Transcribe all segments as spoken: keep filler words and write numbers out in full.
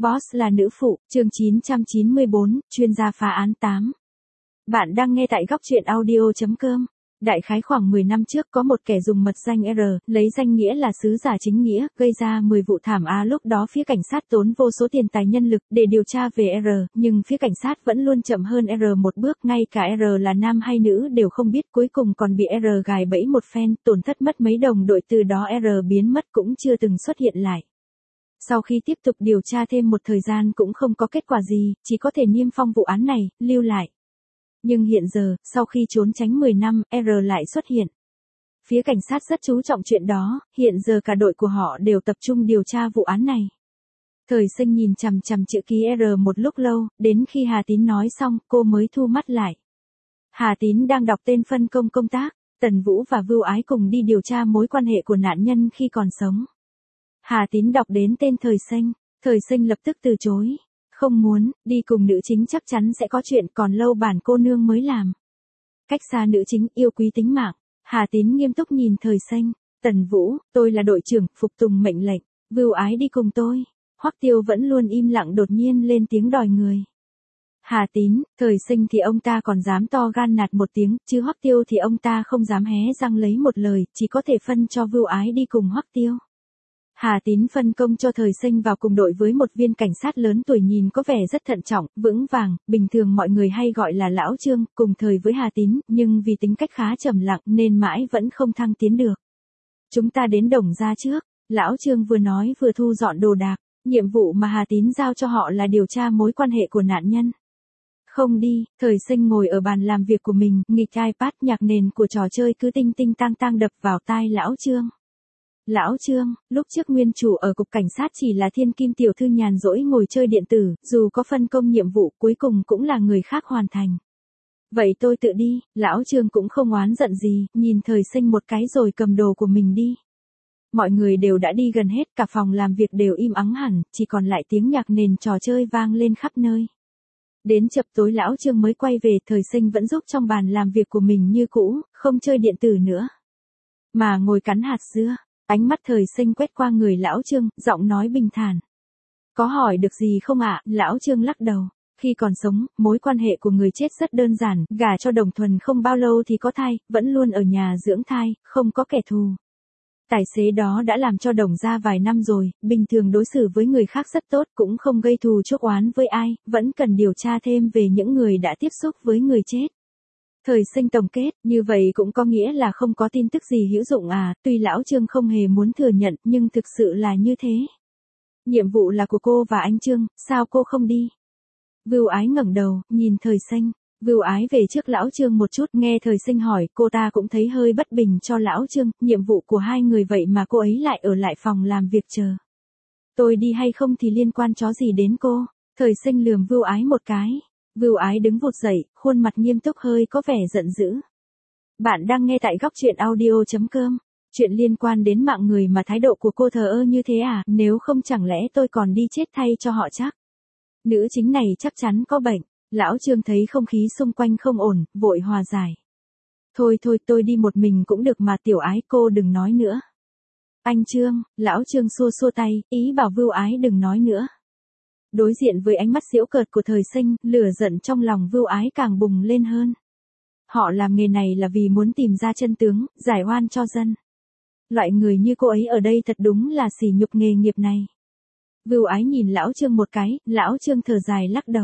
Boss là nữ phụ, chương chín trăm chín mươi bốn, chuyên gia phá án tám. Bạn đang nghe tại góc truyện audio.com. Đại khái khoảng mười năm trước có một kẻ dùng mật danh R, lấy danh nghĩa là sứ giả chính nghĩa, gây ra mười vụ thảm án. Lúc đó phía cảnh sát tốn vô số tiền tài nhân lực để điều tra về R, nhưng phía cảnh sát vẫn luôn chậm hơn R một bước, ngay cả R là nam hay nữ đều không biết, cuối cùng còn bị R gài bẫy một phen, tổn thất mất mấy đồng đội, từ đó R biến mất cũng chưa từng xuất hiện lại. Sau khi tiếp tục điều tra thêm một thời gian cũng không có kết quả gì, chỉ có thể niêm phong vụ án này, lưu lại. Nhưng hiện giờ, sau khi trốn tránh mười năm, R lại xuất hiện. Phía cảnh sát rất chú trọng chuyện đó, hiện giờ cả đội của họ đều tập trung điều tra vụ án này. Thời Sinh nhìn chằm chằm chữ ký R một lúc lâu, đến khi Hà Tín nói xong, cô mới thu mắt lại. Hà Tín đang đọc tên phân công công tác, Tần Vũ và Vưu Ái cùng đi điều tra mối quan hệ của nạn nhân khi còn sống. Hà Tín đọc đến tên Thời Sinh, Thời Sinh lập tức từ chối. Không muốn, đi cùng nữ chính chắc chắn sẽ có chuyện, còn lâu bản cô nương mới làm. Cách xa nữ chính, yêu quý tính mạng. Hà Tín nghiêm túc nhìn Thời Sinh. Tần Vũ, tôi là đội trưởng, phục tùng mệnh lệnh. Vưu Ái đi cùng tôi. Hoắc Tiêu vẫn luôn im lặng đột nhiên lên tiếng đòi người. Hà Tín, Thời Sinh thì ông ta còn dám to gan nạt một tiếng, chứ Hoắc Tiêu thì ông ta không dám hé răng lấy một lời, chỉ có thể phân cho Vưu Ái đi cùng Hoắc Tiêu. Hà Tín phân công cho Thời Sinh vào cùng đội với một viên cảnh sát lớn tuổi nhìn có vẻ rất thận trọng, vững vàng, bình thường mọi người hay gọi là Lão Trương, cùng thời với Hà Tín, nhưng vì tính cách khá trầm lặng nên mãi vẫn không thăng tiến được. Chúng ta đến Đồng Gia trước, Lão Trương vừa nói vừa thu dọn đồ đạc, nhiệm vụ mà Hà Tín giao cho họ là điều tra mối quan hệ của nạn nhân. Không đi, Thời Sinh ngồi ở bàn làm việc của mình, nghịch iPad, nhạc nền của trò chơi cứ tinh tinh tang tang đập vào tai Lão Trương. Lão Trương, lúc trước nguyên chủ ở cục cảnh sát chỉ là thiên kim tiểu thư nhàn rỗi ngồi chơi điện tử, dù có phân công nhiệm vụ cuối cùng cũng là người khác hoàn thành. Vậy tôi tự đi, Lão Trương cũng không oán giận gì, nhìn Thời Sinh một cái rồi cầm đồ của mình đi. Mọi người đều đã đi gần hết, cả phòng làm việc đều im ắng hẳn, chỉ còn lại tiếng nhạc nền trò chơi vang lên khắp nơi. Đến chập tối Lão Trương mới quay về, Thời Sinh vẫn giúp trong bàn làm việc của mình như cũ, không chơi điện tử nữa, mà ngồi cắn hạt dưa. Ánh mắt Thời Sinh quét qua người Lão Trương, giọng nói bình thản. Có hỏi được gì không ạ? Lão Trương lắc đầu. Khi còn sống, mối quan hệ của người chết rất đơn giản, gả cho Đồng Thuần không bao lâu thì có thai, vẫn luôn ở nhà dưỡng thai, không có kẻ thù. Tài xế đó đã làm cho Đồng Gia vài năm rồi, bình thường đối xử với người khác rất tốt, cũng không gây thù chuốc oán với ai, vẫn cần điều tra thêm về những người đã tiếp xúc với người chết. Thời Sinh tổng kết, như vậy cũng có nghĩa là không có tin tức gì hữu dụng à, tuy Lão Trương không hề muốn thừa nhận, nhưng thực sự là như thế. Nhiệm vụ là của cô và anh Trương, sao cô không đi? Vưu Ái ngẩng đầu, nhìn Thời Sinh. Vưu Ái về trước Lão Trương một chút, nghe Thời Sinh hỏi, cô ta cũng thấy hơi bất bình cho Lão Trương, nhiệm vụ của hai người vậy mà cô ấy lại ở lại phòng làm việc chờ. Tôi đi hay không thì liên quan chó gì đến cô? Thời Sinh lườm Vưu Ái một cái. Vưu Ái đứng vụt dậy, khuôn mặt nghiêm túc hơi có vẻ giận dữ. Bạn đang nghe tại góc truyện audio.com. Chuyện liên quan đến mạng người mà thái độ của cô thờ ơ như thế à, nếu không chẳng lẽ tôi còn đi chết thay cho họ chắc. Nữ chính này chắc chắn có bệnh. Lão Trương thấy không khí xung quanh không ổn, vội hòa giải. Thôi thôi tôi đi một mình cũng được mà Tiểu Ái cô đừng nói nữa. Anh Trương, Lão Trương xua xua tay, ý bảo Vưu Ái đừng nói nữa. Đối diện với ánh mắt giễu cợt của Thời Sinh, lửa giận trong lòng Vưu Ái càng bùng lên hơn. Họ làm nghề này là vì muốn tìm ra chân tướng, giải oan cho dân. Loại người như cô ấy ở đây thật đúng là sỉ nhục nghề nghiệp này. Vưu Ái nhìn Lão Trương một cái, Lão Trương thở dài lắc đầu.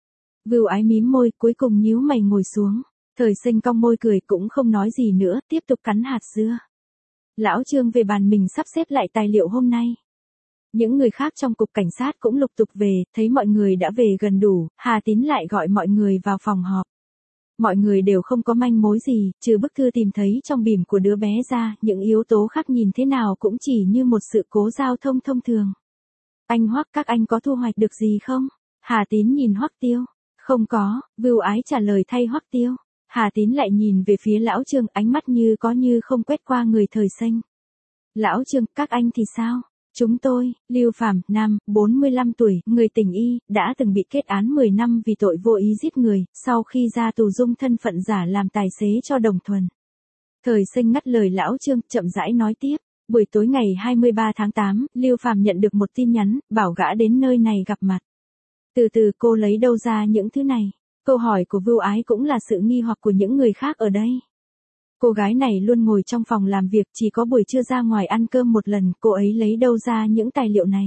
Vưu Ái mím môi, cuối cùng nhíu mày ngồi xuống. Thời Sinh cong môi cười cũng không nói gì nữa, tiếp tục cắn hạt dưa. Lão Trương về bàn mình sắp xếp lại tài liệu hôm nay. Những người khác trong cục cảnh sát cũng lục tục về, thấy mọi người đã về gần đủ, Hà Tín lại gọi mọi người vào phòng họp. Mọi người đều không có manh mối gì, trừ bức thư tìm thấy trong bìm của đứa bé ra, những yếu tố khác nhìn thế nào cũng chỉ như một sự cố giao thông thông thường. Anh Hoắc, các anh có thu hoạch được gì không? Hà Tín nhìn Hoắc Tiêu. Không có, Vưu Ái trả lời thay Hoắc Tiêu. Hà Tín lại nhìn về phía Lão Trương, ánh mắt như có như không quét qua người Thời Sinh. Lão Trương, các anh thì sao? Chúng tôi, Lưu Phàm, nam, bốn mươi lăm tuổi, người tỉnh Y, đã từng bị kết án mười năm vì tội vô ý giết người, sau khi ra tù dung thân phận giả làm tài xế cho Đồng Thuần. Thời Sinh ngắt lời Lão Trương, chậm rãi nói tiếp. Buổi tối ngày hai mươi ba tháng tám, Lưu Phàm nhận được một tin nhắn, bảo gã đến nơi này gặp mặt. Từ từ cô lấy đâu ra những thứ này? Câu hỏi của Vưu Ái cũng là sự nghi hoặc của những người khác ở đây. Cô gái này luôn ngồi trong phòng làm việc, chỉ có buổi trưa ra ngoài ăn cơm một lần, cô ấy lấy đâu ra những tài liệu này?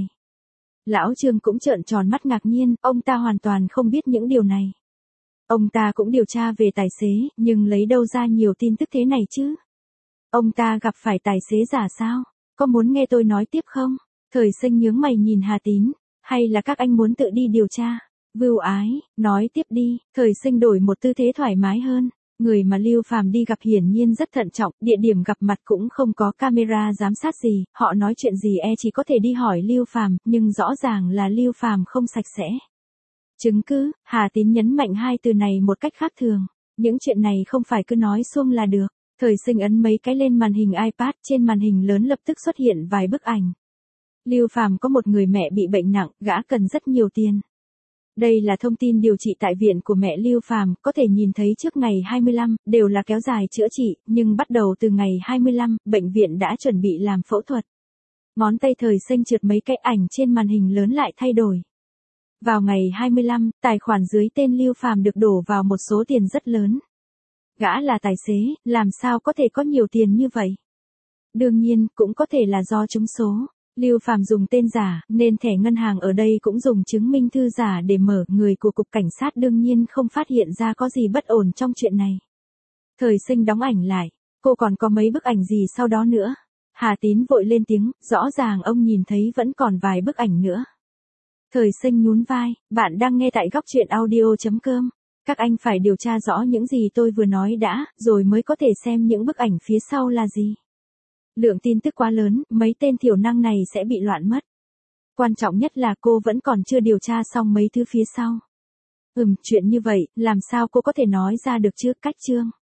Lão Trương cũng trợn tròn mắt ngạc nhiên, ông ta hoàn toàn không biết những điều này. Ông ta cũng điều tra về tài xế, nhưng lấy đâu ra nhiều tin tức thế này chứ? Ông ta gặp phải tài xế giả sao? Có muốn nghe tôi nói tiếp không? Thời Sinh nhướng mày nhìn Hà Tín, hay là các anh muốn tự đi điều tra? Vưu Ái, nói tiếp đi. Thời Sinh đổi một tư thế thoải mái hơn. Người mà Lưu Phàm đi gặp hiển nhiên rất thận trọng, địa điểm gặp mặt cũng không có camera giám sát gì, họ nói chuyện gì e chỉ có thể đi hỏi Lưu Phàm, nhưng rõ ràng là Lưu Phàm không sạch sẽ. Chứng cứ, Hà Tín nhấn mạnh hai từ này một cách khác thường. Những chuyện này không phải cứ nói suông là được. Thời Sinh ấn mấy cái lên màn hình iPad, trên màn hình lớn lập tức xuất hiện vài bức ảnh. Lưu Phàm có một người mẹ bị bệnh nặng, gã cần rất nhiều tiền. Đây là thông tin điều trị tại viện của mẹ Lưu Phàm, có thể nhìn thấy trước ngày hai mươi lăm, đều là kéo dài chữa trị, nhưng bắt đầu từ ngày hai mươi lăm, bệnh viện đã chuẩn bị làm phẫu thuật. Ngón tay Thời Sinh trượt mấy cái ảnh trên màn hình lớn lại thay đổi. Vào ngày hai mươi lăm, tài khoản dưới tên Lưu Phàm được đổ vào một số tiền rất lớn. Gã là tài xế, làm sao có thể có nhiều tiền như vậy? Đương nhiên, cũng có thể là do trúng số. Lưu Phàm dùng tên giả, nên thẻ ngân hàng ở đây cũng dùng chứng minh thư giả để mở. Người của cục cảnh sát đương nhiên không phát hiện ra có gì bất ổn trong chuyện này. Thời Sinh đóng ảnh lại. Cô còn có mấy bức ảnh gì sau đó nữa? Hà Tín vội lên tiếng, rõ ràng ông nhìn thấy vẫn còn vài bức ảnh nữa. Thời Sinh nhún vai, bạn đang nghe tại góc truyện audio chấm com. Các anh phải điều tra rõ những gì tôi vừa nói đã, rồi mới có thể xem những bức ảnh phía sau là gì. Lượng tin tức quá lớn, mấy tên thiểu năng này sẽ bị loạn mất. Quan trọng nhất là cô vẫn còn chưa điều tra xong mấy thứ phía sau. Ừm, chuyện như vậy, làm sao cô có thể nói ra được chứ? Cách Trương